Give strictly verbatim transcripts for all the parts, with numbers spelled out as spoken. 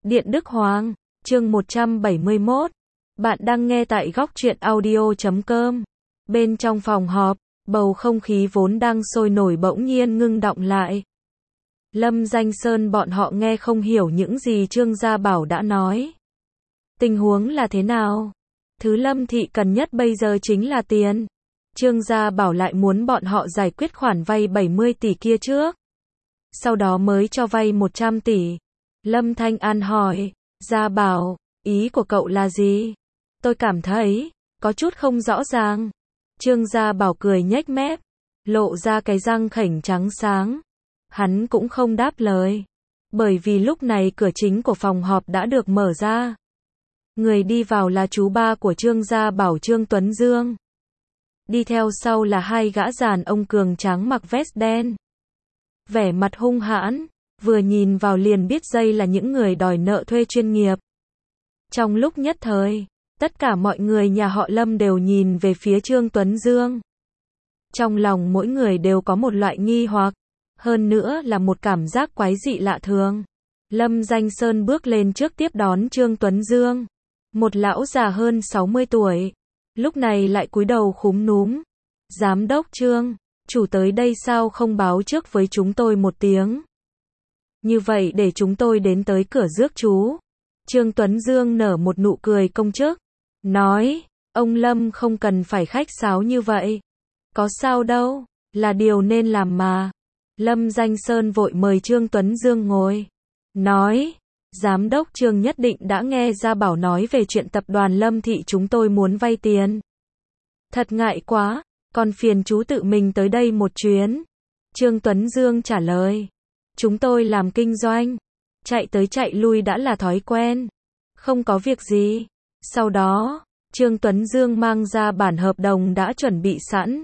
Điện Đức Hoàng, chương một trăm bảy mươi mốt. Bạn đang nghe tại góc truyện audio chấm com. Bên trong phòng họp, bầu không khí vốn đang sôi nổi bỗng nhiên ngưng đọng lại. Lâm Danh Sơn bọn họ nghe không hiểu những gì Trương Gia Bảo đã nói. Tình huống là thế nào? Thứ Lâm thị cần nhất bây giờ chính là tiền. Trương Gia Bảo lại muốn bọn họ giải quyết khoản vay bảy mươi tỷ kia trước. Sau đó mới cho vay một trăm tỷ. Lâm Thanh An hỏi, Gia Bảo, ý của cậu là gì? Tôi cảm thấy, có chút không rõ ràng. Trương Gia Bảo cười nhếch mép, lộ ra cái răng khểnh trắng sáng. Hắn cũng không đáp lời. Bởi vì lúc này cửa chính của phòng họp đã được mở ra. Người đi vào là chú ba của Trương Gia Bảo, Trương Tuấn Dương. Đi theo sau là hai gã giàn ông cường tráng mặc vest đen. Vẻ mặt hung hãn, vừa nhìn vào liền biết đây là những người đòi nợ thuê chuyên nghiệp. Trong lúc nhất thời, tất cả mọi người nhà họ Lâm đều nhìn về phía Trương Tuấn Dương. Trong lòng mỗi người đều có một loại nghi hoặc, hơn nữa là một cảm giác quái dị lạ thường. Lâm Danh Sơn bước lên trước tiếp đón Trương Tuấn Dương. Một lão già hơn sáu mươi tuổi, lúc này lại cúi đầu khúm núm. Giám đốc Trương, chủ tới đây sao không báo trước với chúng tôi một tiếng? Như vậy để chúng tôi đến tới cửa rước chú. Trương Tuấn Dương nở một nụ cười công chức, nói, ông Lâm không cần phải khách sáo như vậy. Có sao đâu, là điều nên làm mà. Lâm Danh Sơn vội mời Trương Tuấn Dương ngồi. Nói, Giám đốc Trương nhất định đã nghe Gia Bảo nói về chuyện tập đoàn Lâm thị chúng tôi muốn vay tiền. Thật ngại quá, còn phiền chú tự mình tới đây một chuyến. Trương Tuấn Dương trả lời, chúng tôi làm kinh doanh, chạy tới chạy lui đã là thói quen, không có việc gì. Sau đó, Trương Tuấn Dương mang ra bản hợp đồng đã chuẩn bị sẵn,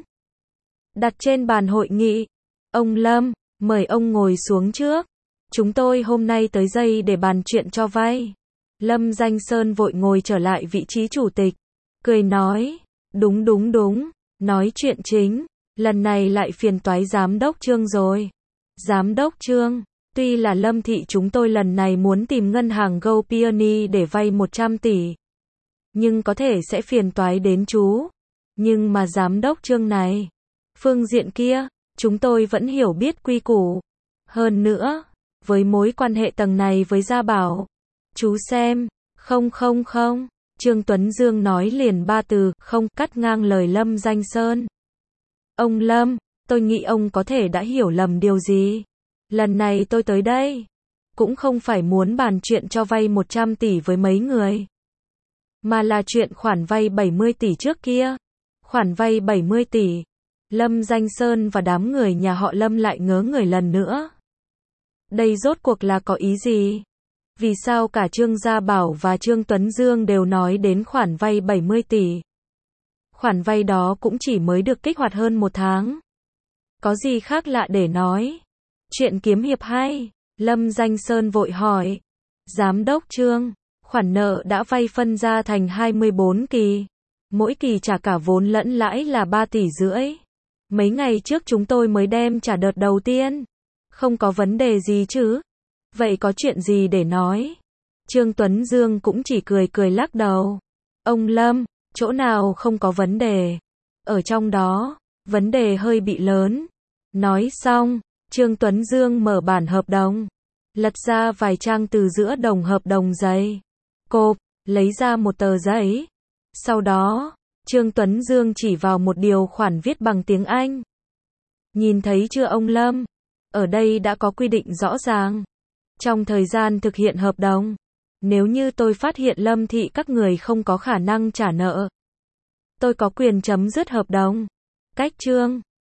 đặt trên bàn hội nghị. Ông Lâm, mời ông ngồi xuống trước. Chúng tôi hôm nay tới đây để bàn chuyện cho vay. Lâm Danh Sơn vội ngồi trở lại vị trí chủ tịch, cười nói, đúng đúng đúng, nói chuyện chính, lần này lại phiền toái Giám đốc Trương rồi. Giám đốc Trương, tuy là Lâm thị chúng tôi lần này muốn tìm ngân hàng Go Peony để vay một trăm tỷ, nhưng có thể sẽ phiền toái đến chú. Nhưng mà Giám đốc Trương này, phương diện kia, chúng tôi vẫn hiểu biết quy củ. Hơn nữa, với mối quan hệ tầng này với Gia Bảo, chú xem, không không không, Trương Tuấn Dương nói liền ba từ, không, cắt ngang lời Lâm Danh Sơn. Ông Lâm, tôi nghĩ ông có thể đã hiểu lầm điều gì. Lần này tôi tới đây, cũng không phải muốn bàn chuyện cho vay một trăm tỷ với mấy người, mà là chuyện khoản vay bảy mươi tỷ trước kia. Khoản vay bảy mươi tỷ, Lâm Danh Sơn và đám người nhà họ Lâm lại ngớ người lần nữa. Đây rốt cuộc là có ý gì? Vì sao cả Trương Gia Bảo và Trương Tuấn Dương đều nói đến khoản vay bảy mươi tỷ? Khoản vay đó cũng chỉ mới được kích hoạt hơn một tháng. Có gì khác lạ để nói? Chuyện kiếm hiệp hay? Lâm Danh Sơn vội hỏi. Giám đốc Trương, khoản nợ đã vay phân ra thành hai mươi bốn kỳ. Mỗi kỳ trả cả vốn lẫn lãi là ba tỷ rưỡi. Mấy ngày trước chúng tôi mới đem trả đợt đầu tiên. Không có vấn đề gì chứ? Vậy có chuyện gì để nói? Trương Tuấn Dương cũng chỉ cười cười lắc đầu. Ông Lâm, chỗ nào không có vấn đề? Ở trong đó, vấn đề hơi bị lớn. Nói xong, Trương Tuấn Dương mở bản hợp đồng, lật ra vài trang từ giữa đồng hợp đồng giấy. Cộp, lấy ra một tờ giấy. Sau đó, Trương Tuấn Dương chỉ vào một điều khoản viết bằng tiếng Anh. Nhìn thấy chưa ông Lâm? Ở đây đã có quy định rõ ràng. Trong thời gian thực hiện hợp đồng, nếu như tôi phát hiện Lâm thị các người không có khả năng trả nợ, tôi có quyền chấm dứt hợp đồng. Cách Trương